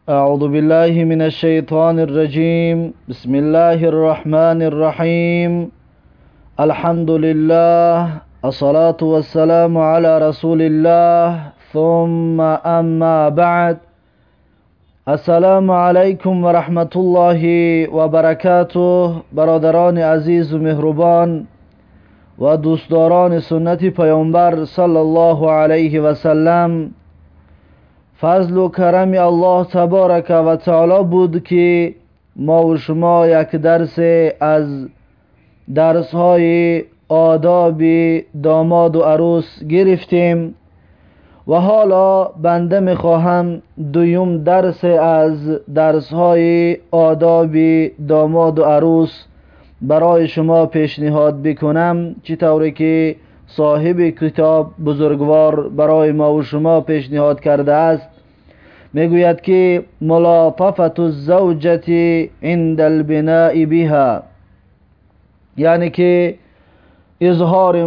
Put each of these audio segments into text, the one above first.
أعوذ بالله من الشيطان الرجيم. بسم الله الرحمن الرحيم. الحمد لله، الصلاة والسلام على رسول الله، ثم أما بعد. السلام علیکم و رحمت الله و برکاته. برادران عزیز و مهربان و دوستداران سنت پیامبر صلی الله علیه و سلم، فضل و کرم الله تبارک و تعالی بود که ما و شما یک درس از درس‌های آداب داماد و عروس گرفتیم و حالا بنده میخواهم دویم درس از درس‌های آداب داماد و عروس برای شما پیشنهاد بکنم، چطوری که صاحب کتاب بزرگوار برای ما و شما پیشنهاد کرده است. میگوید که ملاطفت الزوجة عند البناء بها، یعنی که اظهار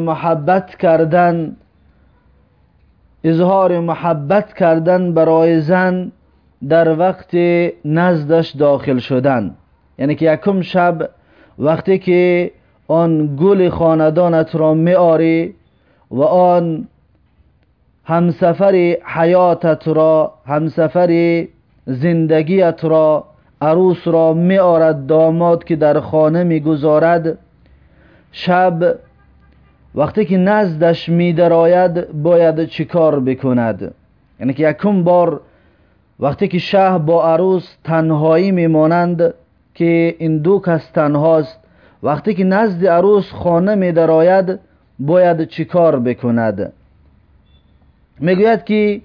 محبت کردن برای زن در وقت نزدش داخل شدن. یعنی که یکم شب وقتی که آن گل خاندانت را میاری و آن همسفر حیاتت را، همسفر زندگیت را، عروس را میارد داماد که در خانه میگذارد، شب وقتی که نزدش میدراید باید چیکار بکند؟ یعنی که یکم بار وقتی که شه با عروس تنهایی میمانند که این دو کس تنهاست، وقتی که نزد عروس خانه میدراید باید چیکار بکند؟ میگوید که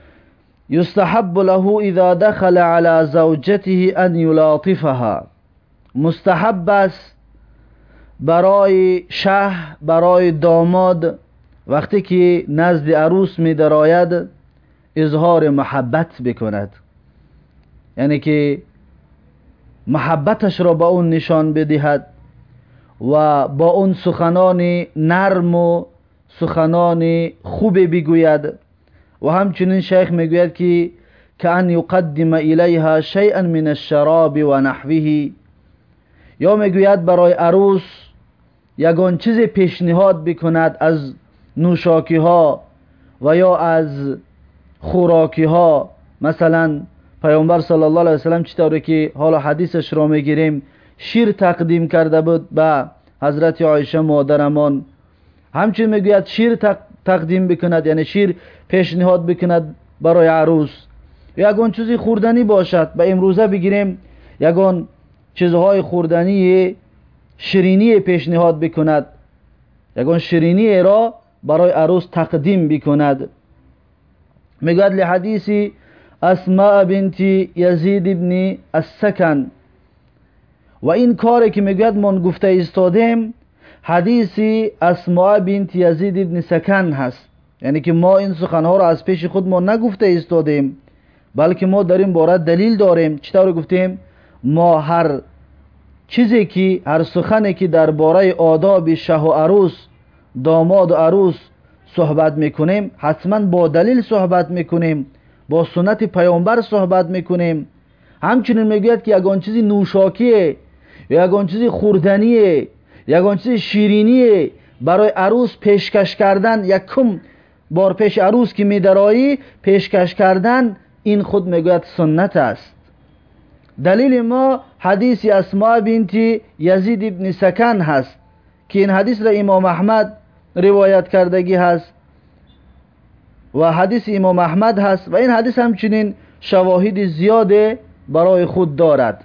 یستحب له اذا دخل على زوجته ان یلاطفها، مستحب است برای شه، برای داماد وقتی که نزد عروس میدراید اظهار محبت بکند، یعنی که محبتش را با اون نشان بدهد و با اون سخنان نرم و سخنان خوب بگوید. و همچنین شیخ میگوید که کأن یقدم الیها شیئا من الشراب و نحوه، یا میگوید برای عروس یگان چیز پیشنهاد بکند از نوشاکی ها و یا از خوراکی ها. مثلا پیامبر صلی الله علیه و سلم چطوری که حالا حدیثش را میگیریم شیر تقدیم کرده بود به حضرت عایشه مادرمان، همچنین میگوید شیر تقدیم بکند، یعنی شیر پیشنهاد بکند برای عروس. یگان چیزی خوردنی باشد، به امروزه بگیریم یگان چیزهای خوردنی شیرینی پیشنهاد بکند، یگان شیرینی را برای عروس تقدیم بکند. میگوید لحدیث اسماء بنت یزید ابن السکن، و این کاری که میگوید من گفته ایستادیم حدیث اسماء بنت یزید ابن سکن هست، یعنی که ما این سخنها را از پیش خود ما نگفته ایستادیم، بلکه ما در این باره دلیل داریم. چطور گفتیم؟ ما هر چیزی که، هر سخنی که درباره آداب شه و عروس، داماد و عروس صحبت میکنیم حتما با دلیل صحبت میکنیم، با سنت پیامبر صحبت میکنیم. همچنین میگوید که یگان چیزی نوشاکیه، یگان چیزی خوردنیه، یگان چیزی شیرینیه برای عروس پیشکش کردن، یکم بار پیش عروس که میدرایی پیشکش کردن، این خود میگوید سنت است. دلیل ما حدیث اسماء بنت یزید ابن سکن هست که این حدیث را امام احمد روایت کردگی هست و حدیث امام احمد هست و این حدیث همچنین شواهد زیاد برای خود دارد.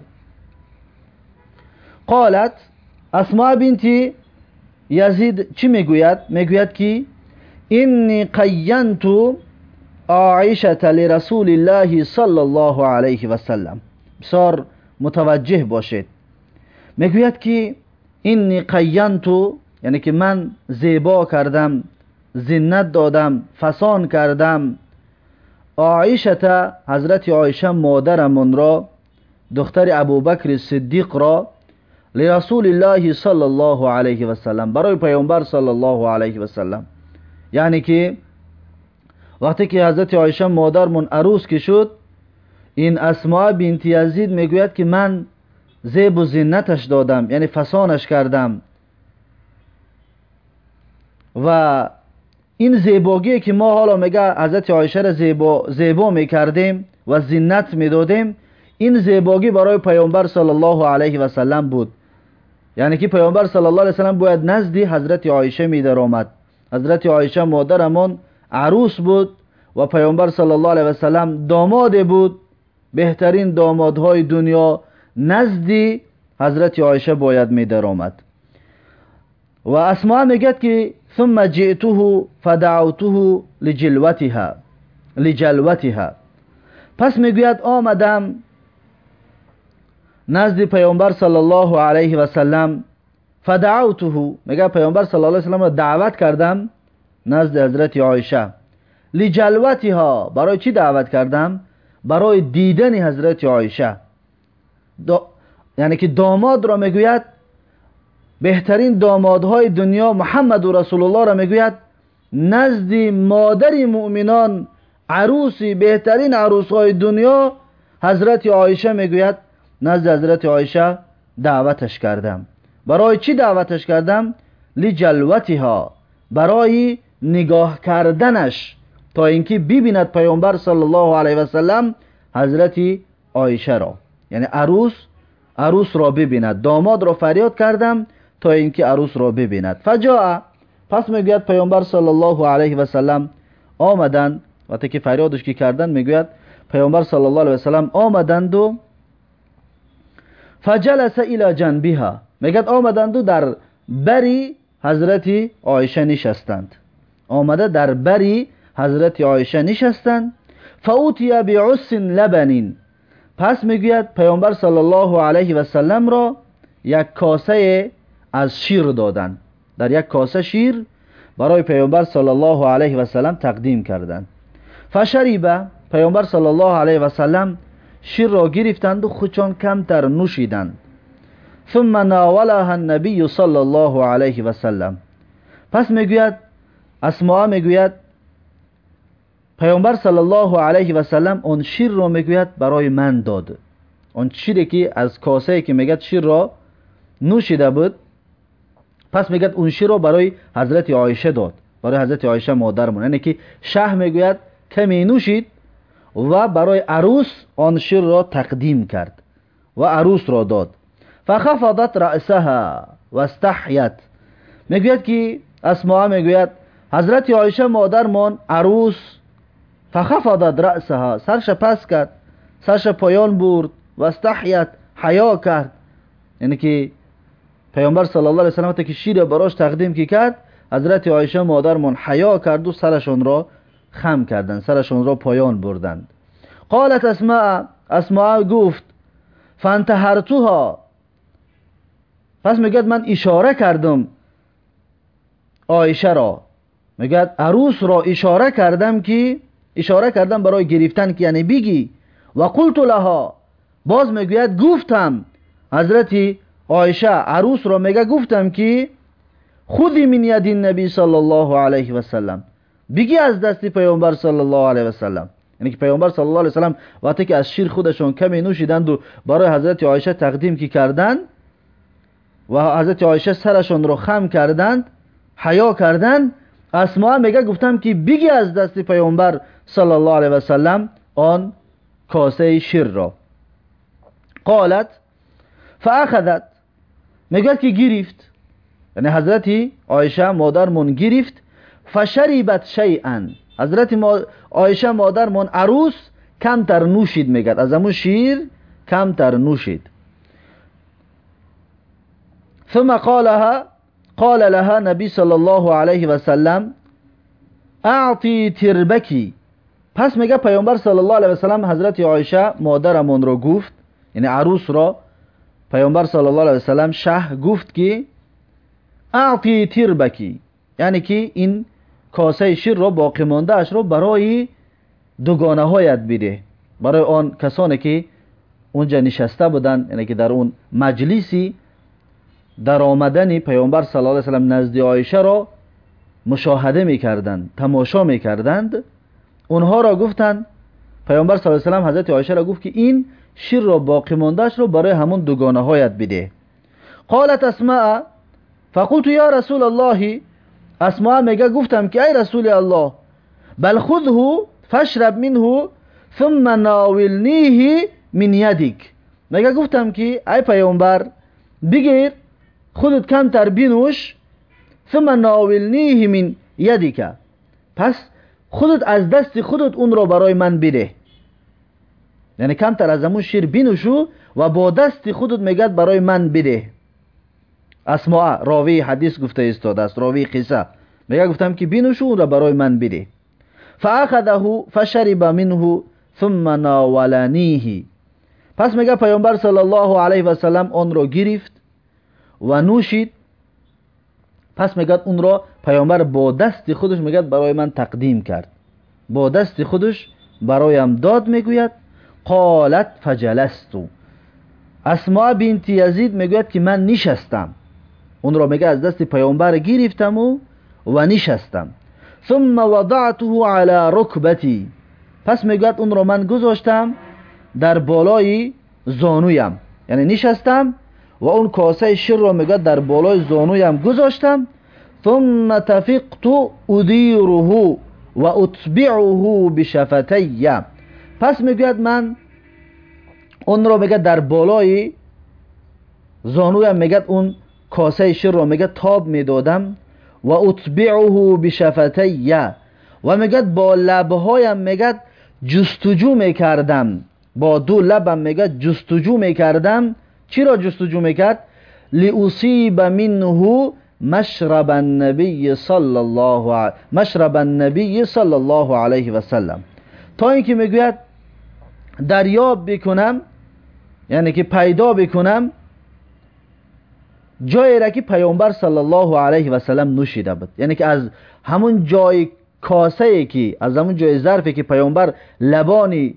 قالت اسماء بنت یزید چی میگوید؟ میگوید که اینی قینت عایشه لرسول الله صلی الله علیه و سلم. بسیار متوجه باشید. میگوید که اینی قینت، یعنی که من زیبا کردم، زینت دادم، فسان کردم، عایشه، حضرت عایشه مادرمون را، دختر ابوبکر صدیق را، لرسول الله صلی الله علیه و سلم، برای پیامبر صلی الله علیه و سلم. یعنی که وقتی که حضرت عایشه مادرمون عروس که شد، این اسماء بنت یزید میگوید که من زیب و زینتش دادم، یعنی فسانش کردم و این زیباگی که ما حالا میگه حضرت عایشه را زیبا میکردیم و زینت میدادیم، این زیباگی برای پیامبر صلی الله علیه و سلم بود. یعنی که پیامبر صلی الله علیه و سلم باید نزدی حضرت عایشه میدر آمد. حضرت عایشه مادرمان عروس بود و پیامبر صلی الله علیه و سلم داماد بود. بهترین دامادهای دنیا نزدی حضرت عایشه باید میدر آمد. و اسماء میگد که ثم جئته فدعوته لجلوتها. پس میگوید آمدم نزد پیامبر صلی الله علیه و سلم، فدعوته، میگه پیامبر صلی الله علیه و سلم را دعوت کردم نزد حضرت عایشه. لجلوتها، برای چی دعوت کردم؟ برای دیدن حضرت عایشه. یعنی که داماد را میگوید، بهترین دامادهای دنیا محمد رسول الله را میگوید نزد مادر مؤمنان، عروسی بهترین عروسهای دنیا حضرت عایشه میگوید نزد حضرت عایشه دعوتش کردم. برای چی دعوتش کردم؟ لجلوتها، برای نگاه کردنش، تا اینکه ببیند پیامبر صلی الله علیه و سلم حضرت عایشه را، یعنی عروس را ببیند. داماد را فریاد کردم تا اینکه عروس را ببیند. فجاء، پس میگوید پیامبر صلی الله علیه و سلم آمدند. وقتی که فریادش که کردن میگوید پیامبر صلی الله علیه و سلم آمدند و فجلس الى جنبها، میگد آمدند و در بری حضرت عایشه نشستند. آمده در بری حضرت عایشه نشستند. فاوتی بعص لبن، پس میگوید پیامبر صلی الله علیه و سلم را یک کاسه از شیر دادند. در یک کاسه شیر برای پیامبر صلی الله علیه و سلم تقدیم کردند. فشریبه، پیامبر صلی الله علیه و سلم شیر را گرفتند و خودشان کمتر نوشیدند. ثم ناولها النبی صلی الله علیه و سلم، پس میگوید اسماء میگوید پیامبر صلی الله علیه و سلم اون شیر را میگوید برای من داد. اون شیری که از کاسه که میگد شیر را نوشیده بود، پس میگد اون شیر را برای حضرت عایشه داد، برای حضرت عایشه مادرمون. یعنی که شه میگوید کمی نوشید و برای عروس آن شیر را تقدیم کرد و عروس را داد. فخفضت رأسها و استحیت، میگوید که اسماء میگوید حضرت عایشه مادرمان عروس فخفضت رأسها، سرش پس کرد، سرش پایان برد، و استحیت، حیا کرد. یعنی که پیامبر صلی الله علیه و سلم که شیر براش تقدیم کی کرد، حضرت عایشه مادرمان حیا کرد و سرشون را خم کردند، سرشون را پایان بردند. قالت اسماء گفت فانتهرتها، پس میگد من اشاره کردم عایشه را، میگد عروس را اشاره کردم برای گرفتن که یعنی بگی. و قلت لها، باز میگوید گفتم حضرت عایشه عروس را میگه گفتم که خودی من ید النبی صلی الله علیه و سلم، بگی از دست پیامبر صلی الله علیه و سلم. یعنی که پیامبر صلی الله علیه و سلم وقتی که از شیر خودشون کمی نوشیدند و برای حضرت عایشه تقدیم کی کردند و حضرت عایشه سرشون رو خم کردند، حیا کردند، اسماء میگه گفتم که بگی از دست پیامبر صلی الله علیه و سلم آن کاسه شیر را. قالت فاخذت، میگه که گرفت، یعنی حضرت عایشه مادرمون گرفت. فشربت شیئا، حضرت عایشه مادرمون عروس کمتر نوشید، میگه از همون شیر کمتر نوشید. ثم قال لها نبی صلی الله علیه و سلم اعطی تربکی، پس میگه پیامبر صلی الله علیه و سلم حضرت عایشه مادرمون رو گفت، یعنی عروس را پیامبر صلی الله علیه و سلم شه گفت که اعطی تربکی، یعنی که این کاسه شیر را باقی مانده اش را برای دوگانه هایت بده، برای آن کسانی که اونجا نشسته بودن، یعنی که در اون مجلسی در آمدن پیامبر صلی الله علیه و سلم نزد عایشه را مشاهده میکردند، تماشا میکردند. اونها را گفتند پیامبر صلی الله علیه و سلم حضرت عایشه را گفت که این شیر را باقی ماندهش رو برای همون دوگانه هایت بده. قالت اسماء فقلت یا رسول الله، اسماء میگه گفتم که ای رسول الله، بل خذه فاشرب منه ثم ناولنیه من یدک. میگه گفتم که ای پیامبر بگیر خودت کمتر بنوش، ثم ناولنیه من یدک، پس خودت از دست خودت اون را برای من بده. یعنی کمتر از همون شیر بنوشو و با دست خودت میگه برای من بده. اسماء راوی حدیث گفته ایستاده است، راوی قصه میگه گفتم که بنوشو اون را برای من بده. فاخذه فشرب منه ثم ناولنیه، پس میگه پیامبر صلی الله علیه و سلم اون را گرفت و نوشید. پس میگه اون را پیامبر با دست خودش میگه برای من تقدیم کرد، با دست خودش برایم داد. میگوید قالت فجلست، اسماء بنت یزید میگوید که من نشستم، اون را میگه از دست پیامبر گرفتم و نشستم. ثم وضعته على رکبتی، پس میگوید اون را من گذاشتم در بالای زانویم، یعنی نشستم و اون کاسه شیر را میگوید در بالای زانویم گذاشتم. ثم تفقت ادیره و اتبعه بشفتي، پس میگوید من اون را میگه در بالای زانویم میگه اون کاسه شیر را میگه تاب میدادم و اتبعه بشفتي، و میگه با لبهایم میگه جستجو میکردم، با دو لبم میگه جستجو میکردم. چی را جستجو میکرد؟ لاصیب منه مشرب النبی صلی الله علیه و سلم، تا اینکه میگوید دریاب بکنم، یعنی که پیدا بکنم جایی را که پیامبر صلی الله علیه و سلم نوشیده بود. یعنی که از همون جای کاسه ای که، از همون جای ظرفی که پیامبر لبانی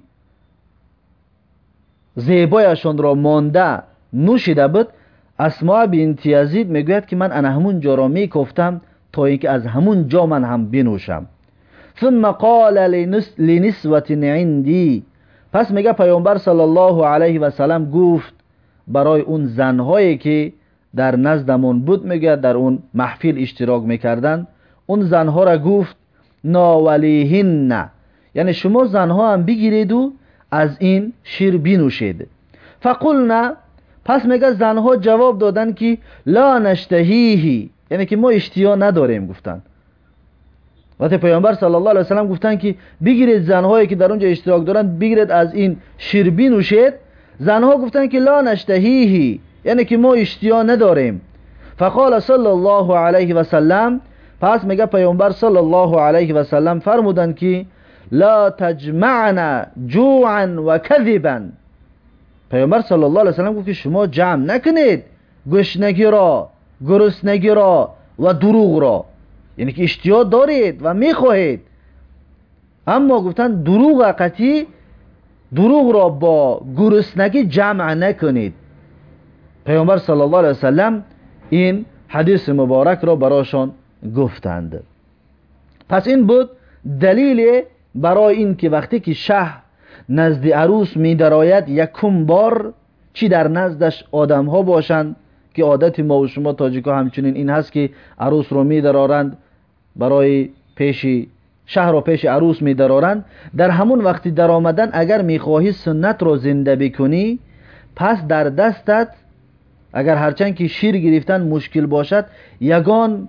زیبایشون را مانده نوشیده بود، اسماء بنت یزید میگوید که من انا همون جا را میکفتم تا اینکه از همون جا من هم بنوشم. ثم قال لنسوة عندي، پس میگه پیامبر صلی الله علیه و سلم گفت برای اون زنهایی که در نزدمون بود، میگه در اون محفل اشتراک میکردن، اون زنها را گفت ناولیهن، یعنی شما زنها هم بگیرید و از این شیر بنوشید. فقلنا، پس میگه زنها جواب دادن که لا نشتهیه، یعنی که ما اشتیا نداریم. گفتن وقتی پیامبر صلی الله علیه و سلم گفتن که بگیرید زنهایی که در اونجا اشتراک دارن بگیرید از این شیر بنوشید، زنها گفتن که لا نشتهیه، یعنی که ما اشتیا نداریم. فقال صلی الله علیه و سلم، پس میگه پیامبر صلی الله علیه و سلم فرمودن که لا تجمعنا جوعا و کذبا، پیامبر صلی الله علیه و سلم گفت که شما جمع نکنید گشنگی را، گرسنگی را و دروغ را، یعنی که اشتیا دارید و میخواهید، اما گفتن دروغ قطعی، دروغ را با گرسنگی جمع نکنید. پیامبر صلی الله علیه و سلم این حدیث مبارک را براشان گفتند. پس این بود دلیل برای این که وقتی که شه نزد عروس می درآید یکم بار، چی در نزدش آدم ها باشند که عادت ما و شما تاجیک ها همچنین این هست که عروس رو می درارند، برای شه را پیش عروس می درارند. در همون وقتی در آمدن اگر می خواهی سنت را زنده بکنی، پس در دستت اگر هرچند که شیر گرفتن مشکل باشد، یگان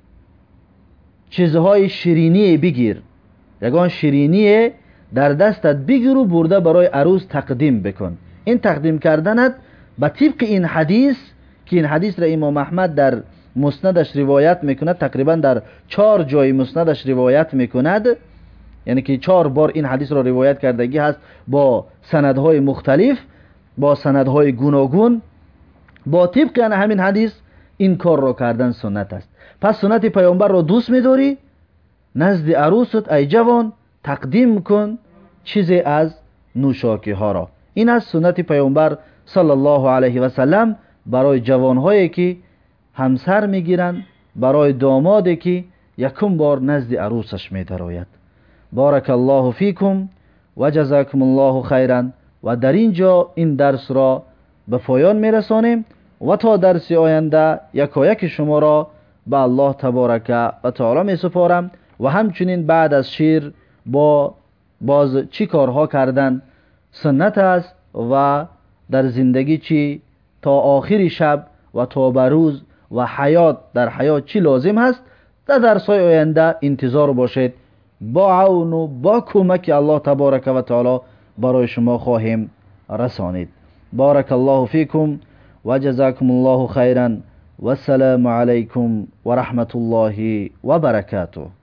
چیزهای شیرینی بگیر، یگان شیرینی در دستت بگیر و برده برای عروس تقدیم بکن. این تقدیم کردنت به طبق این حدیث که این حدیث را امام احمد در مسندش روایت میکند، تقریبا در 4 جای مسندش روایت میکند، یعنی که 4 بار این حدیث را روایت کردگی هست با سندهای مختلف، با سندهای گوناگون. با طبق همین حدیث این کار را کردن سنت است. پس سنت پیامبر را دوست می‌داری، نزد عروست ای جوان تقدیم کن چیزی از نوشاکی ها را. این از سنت پیامبر صلی الله علیه و سلم برای جوانهایی که همسر میگیرند، برای دامادی که یکم بار نزد عروسش می‌دراید. بارک الله فیکم و جزاکم الله خیرا. و در اینجا این درس را به پایان میرسانیم و تا درس آینده یکایک شما را به الله تبارک و تعالی می سپارم و همچنین بعد از شیر با باز چی کارها کردن سنت است و در زندگی چی تا آخر شب و تا بروز و حیات در حیات چی لازم هست در درس‌های آینده انتظار باشید. با عون و با کمک الله تبارک و تعالی برای شما خواهیم رسانید. بارک الله فیکم و جزاکم الله خیرا و السلام علیکم و رحمت الله و برکاته.